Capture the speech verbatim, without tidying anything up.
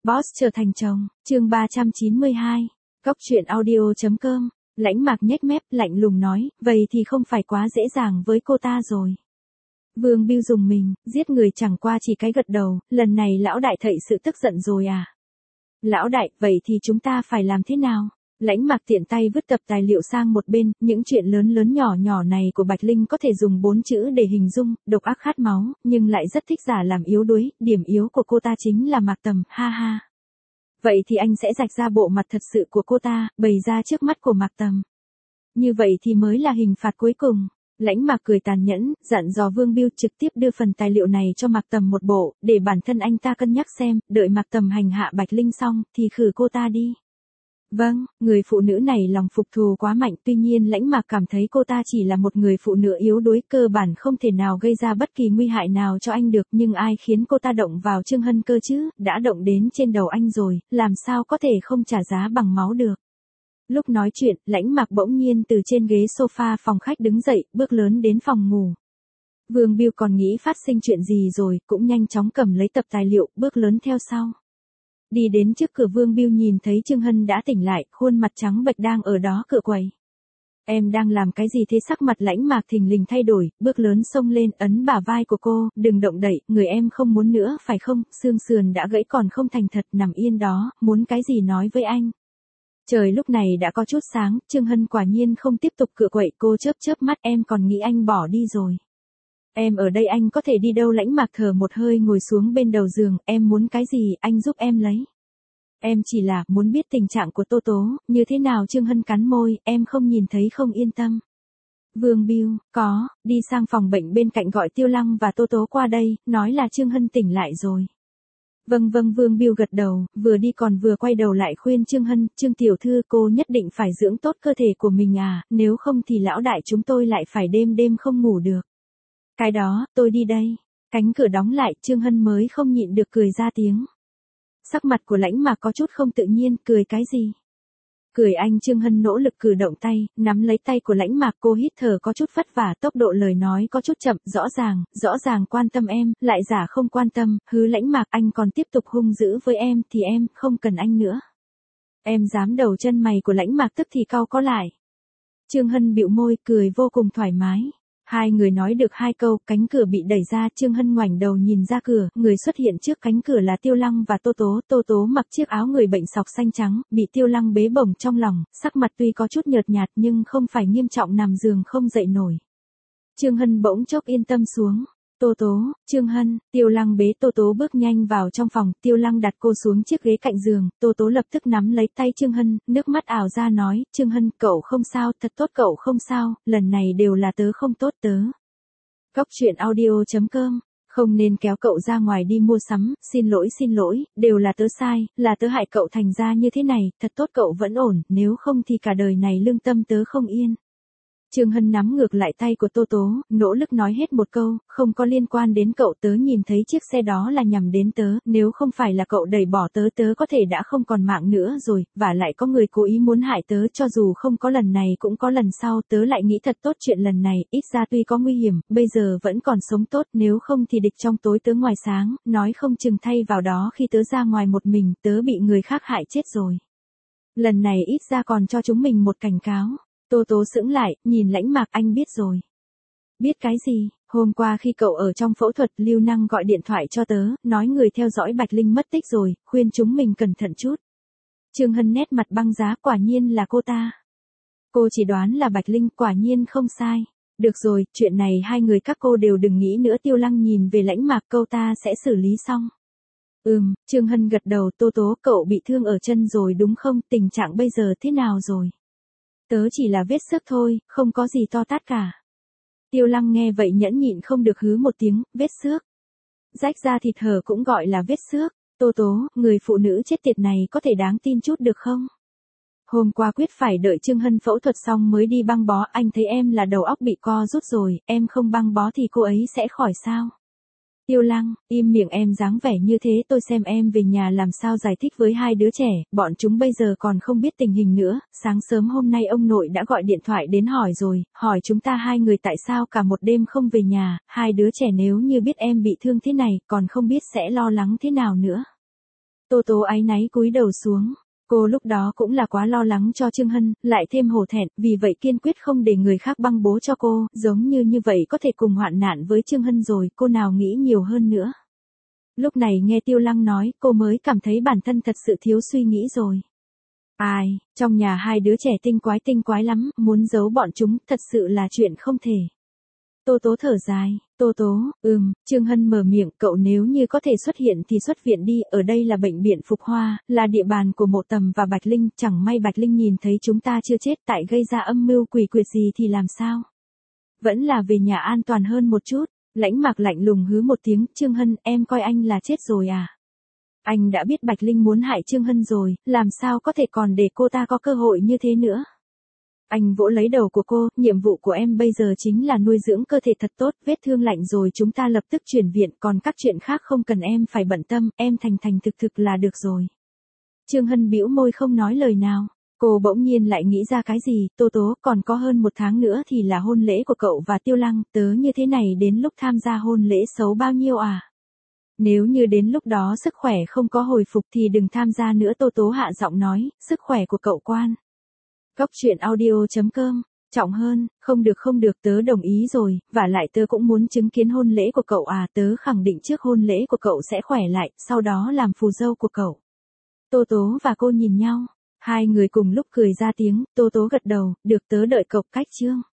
Boss trở thành chồng, chương ba trăm chín mươi hai. Góc truyện audio.com. Lãnh Mạc nhếch mép, lạnh lùng nói, vậy thì không phải quá dễ dàng với cô ta rồi. Vương Bưu dùng mình, giết người chẳng qua chỉ cái gật đầu, lần này lão đại thậy sự tức giận rồi à? Lão đại, vậy thì chúng ta phải làm thế nào? Lãnh Mạc tiện tay vứt tập tài liệu sang một bên, những chuyện lớn lớn nhỏ nhỏ này của Bạch Linh có thể dùng bốn chữ để hình dung, độc ác khát máu, nhưng lại rất thích giả làm yếu đuối, điểm yếu của cô ta chính là Mạc Tầm, ha ha. Vậy thì anh sẽ rạch ra bộ mặt thật sự của cô ta, bày ra trước mắt của Mạc Tầm. Như vậy thì mới là hình phạt cuối cùng. Lãnh Mạc cười tàn nhẫn, dặn dò Vương Bưu trực tiếp đưa phần tài liệu này cho Mạc Tầm một bộ, để bản thân anh ta cân nhắc xem, đợi Mạc Tầm hành hạ Bạch Linh xong, thì khử cô ta đi. Vâng, người phụ nữ này lòng phục thù quá mạnh, tuy nhiên Lãnh Mạc cảm thấy cô ta chỉ là một người phụ nữ yếu đuối, cơ bản không thể nào gây ra bất kỳ nguy hại nào cho anh được, nhưng ai khiến cô ta động vào Trương Hân cơ chứ, đã động đến trên đầu anh rồi, làm sao có thể không trả giá bằng máu được. Lúc nói chuyện, Lãnh Mạc bỗng nhiên từ trên ghế sofa phòng khách đứng dậy, bước lớn đến phòng ngủ. Vương Bưu còn nghĩ phát sinh chuyện gì rồi, cũng nhanh chóng cầm lấy tập tài liệu, bước lớn theo sau. Đi đến trước cửa, Vương Bưu nhìn thấy Trương Hân đã tỉnh lại, khuôn mặt trắng bệch đang ở đó cửa quầy. Em đang làm cái gì thế? Sắc mặt Lãnh Mạc thình lình thay đổi, bước lớn xông lên, ấn bả vai của cô, đừng động đậy, người em không muốn nữa phải không, xương sườn đã gãy còn không thành thật, nằm yên đó, muốn cái gì nói với anh. Trời lúc này đã có chút sáng, Trương Hân quả nhiên không tiếp tục cựa quậy, cô chớp chớp mắt, em còn nghĩ anh bỏ đi rồi. Em ở đây anh có thể đi đâu? Lãnh Mạc thở một hơi ngồi xuống bên đầu giường, em muốn cái gì, anh giúp em lấy. Em chỉ là muốn biết tình trạng của Tô Tố, như thế nào? Trương Hân cắn môi, em không nhìn thấy không yên tâm. Vương Bưu, có, đi sang phòng bệnh bên cạnh gọi Tiêu Lăng và Tô Tố qua đây, nói là Trương Hân tỉnh lại rồi. Vâng vâng, Vương Bưu gật đầu, vừa đi còn vừa quay đầu lại khuyên Trương Hân, Trương tiểu thư, cô nhất định phải dưỡng tốt cơ thể của mình à, nếu không thì lão đại chúng tôi lại phải đêm đêm không ngủ được. Cái đó, tôi đi đây. Cánh cửa đóng lại, Trương Hân mới không nhịn được cười ra tiếng. Sắc mặt của Lãnh Mạc có chút không tự nhiên, cười cái gì? Cười anh? Trương Hân nỗ lực cử động tay, nắm lấy tay của Lãnh Mạc, cô hít thở có chút vất vả, tốc độ lời nói có chút chậm, rõ ràng, rõ ràng quan tâm em, lại giả không quan tâm, hứ Lãnh Mạc, anh còn tiếp tục hung dữ với em thì em không cần anh nữa. Em dám? Đầu chân mày của Lãnh Mạc tức thì cau có lại. Trương Hân bĩu môi, cười vô cùng thoải mái. Hai người nói được hai câu, cánh cửa bị đẩy ra, Trương Hân ngoảnh đầu nhìn ra cửa, người xuất hiện trước cánh cửa là Tiêu Lăng và Tô Tố. Tô Tố mặc chiếc áo người bệnh sọc xanh trắng, bị Tiêu Lăng bế bổng trong lòng, sắc mặt tuy có chút nhợt nhạt nhưng không phải nghiêm trọng nằm giường không dậy nổi. Trương Hân bỗng chốc yên tâm xuống. Tô Tố, Trương Hân, Tiêu Lăng bế Tô Tố bước nhanh vào trong phòng, Tiêu Lăng đặt cô xuống chiếc ghế cạnh giường, Tô Tố lập tức nắm lấy tay Trương Hân, nước mắt ảo ra nói, Trương Hân, cậu không sao, thật tốt, cậu không sao, lần này đều là tớ không tốt tớ. Góc truyện audio.com, không nên kéo cậu ra ngoài đi mua sắm, xin lỗi xin lỗi, đều là tớ sai, là tớ hại cậu thành ra như thế này, thật tốt cậu vẫn ổn, nếu không thì cả đời này lương tâm tớ không yên. Trương Hân nắm ngược lại tay của Tô Tố, nỗ lực nói hết một câu, không có liên quan đến cậu, tớ nhìn thấy chiếc xe đó là nhằm đến tớ, nếu không phải là cậu đẩy bỏ tớ tớ có thể đã không còn mạng nữa rồi, và lại có người cố ý muốn hại tớ, cho dù không có lần này cũng có lần sau, tớ lại nghĩ thật tốt chuyện lần này, ít ra tuy có nguy hiểm, bây giờ vẫn còn sống tốt, nếu không thì địch trong tối tớ ngoài sáng, nói không chừng thay vào đó khi tớ ra ngoài một mình, tớ bị người khác hại chết rồi. Lần này ít ra còn cho chúng mình một cảnh cáo. Tô Tố sững lại, nhìn Lãnh Mạc, anh biết rồi. Biết cái gì? Hôm qua khi cậu ở trong phẫu thuật, Lưu Năng gọi điện thoại cho tớ, nói người theo dõi Bạch Linh mất tích rồi, khuyên chúng mình cẩn thận chút. Trương Hân nét mặt băng giá, quả nhiên là cô ta. Cô chỉ đoán là Bạch Linh, quả nhiên không sai. Được rồi, chuyện này hai người các cô đều đừng nghĩ nữa. Tiêu Lăng nhìn về Lãnh Mạc, câu ta sẽ xử lý xong. Ừm, Trương Hân gật đầu. Tô Tố, cậu bị thương ở chân rồi đúng không? Tình trạng bây giờ thế nào rồi? Tớ chỉ là vết xước thôi, không có gì to tát cả. Tiêu Lăng nghe vậy nhẫn nhịn không được hứ một tiếng, vết xước. Rách ra thịt hở cũng gọi là vết xước. Tô Tố, người phụ nữ chết tiệt này có thể đáng tin chút được không? Hôm qua quyết phải đợi Trương Hân phẫu thuật xong mới đi băng bó, anh thấy em là đầu óc bị co rút rồi, em không băng bó thì cô ấy sẽ khỏi sao? Tiêu Lăng, im miệng, em dáng vẻ như thế tôi xem em về nhà làm sao giải thích với hai đứa trẻ, bọn chúng bây giờ còn không biết tình hình nữa, sáng sớm hôm nay ông nội đã gọi điện thoại đến hỏi rồi, hỏi chúng ta hai người tại sao cả một đêm không về nhà, hai đứa trẻ nếu như biết em bị thương thế này, còn không biết sẽ lo lắng thế nào nữa. Tô Tố áy náy cúi đầu xuống. Cô lúc đó cũng là quá lo lắng cho Trương Hân, lại thêm hổ thẹn, vì vậy kiên quyết không để người khác băng bố cho cô, giống như như vậy có thể cùng hoạn nạn với Trương Hân rồi, cô nào nghĩ nhiều hơn nữa. Lúc này nghe Tiêu Lăng nói, cô mới cảm thấy bản thân thật sự thiếu suy nghĩ rồi. Ai, trong nhà hai đứa trẻ tinh quái tinh quái lắm, muốn giấu bọn chúng, thật sự là chuyện không thể. Tô Tố thở dài, Tô Tố, ừm, Trương Hân mở miệng, cậu nếu như có thể xuất hiện thì xuất viện đi, ở đây là bệnh viện Phục Hoa, là địa bàn của Mộ Tầm và Bạch Linh, chẳng may Bạch Linh nhìn thấy chúng ta chưa chết tại gây ra âm mưu quỷ quyệt gì thì làm sao? Vẫn là về nhà an toàn hơn một chút. Lãnh Mạc lạnh lùng hứ một tiếng, Trương Hân, em coi anh là chết rồi à? Anh đã biết Bạch Linh muốn hại Trương Hân rồi, làm sao có thể còn để cô ta có cơ hội như thế nữa? Anh vỗ lấy đầu của cô, nhiệm vụ của em bây giờ chính là nuôi dưỡng cơ thể thật tốt, vết thương lạnh rồi chúng ta lập tức chuyển viện, còn các chuyện khác không cần em phải bận tâm, em thành thành thực thực là được rồi. Trương Hân bĩu môi không nói lời nào. Cô bỗng nhiên lại nghĩ ra cái gì, Tô Tố, còn có hơn một tháng nữa thì là hôn lễ của cậu và Tiêu Lăng, tớ như thế này đến lúc tham gia hôn lễ xấu bao nhiêu à? Nếu như đến lúc đó sức khỏe không có hồi phục thì đừng tham gia nữa, Tô Tố hạ giọng nói, sức khỏe của cậu quan. Cốc truyện audio chấm com, trọng hơn, không được không được tớ đồng ý rồi, và lại tớ cũng muốn chứng kiến hôn lễ của cậu à, tớ khẳng định trước hôn lễ của cậu sẽ khỏe lại, sau đó làm phù dâu của cậu. Tô Tố và cô nhìn nhau. Hai người cùng lúc cười ra tiếng, Tô Tố gật đầu, được tớ đợi cậu cách chương.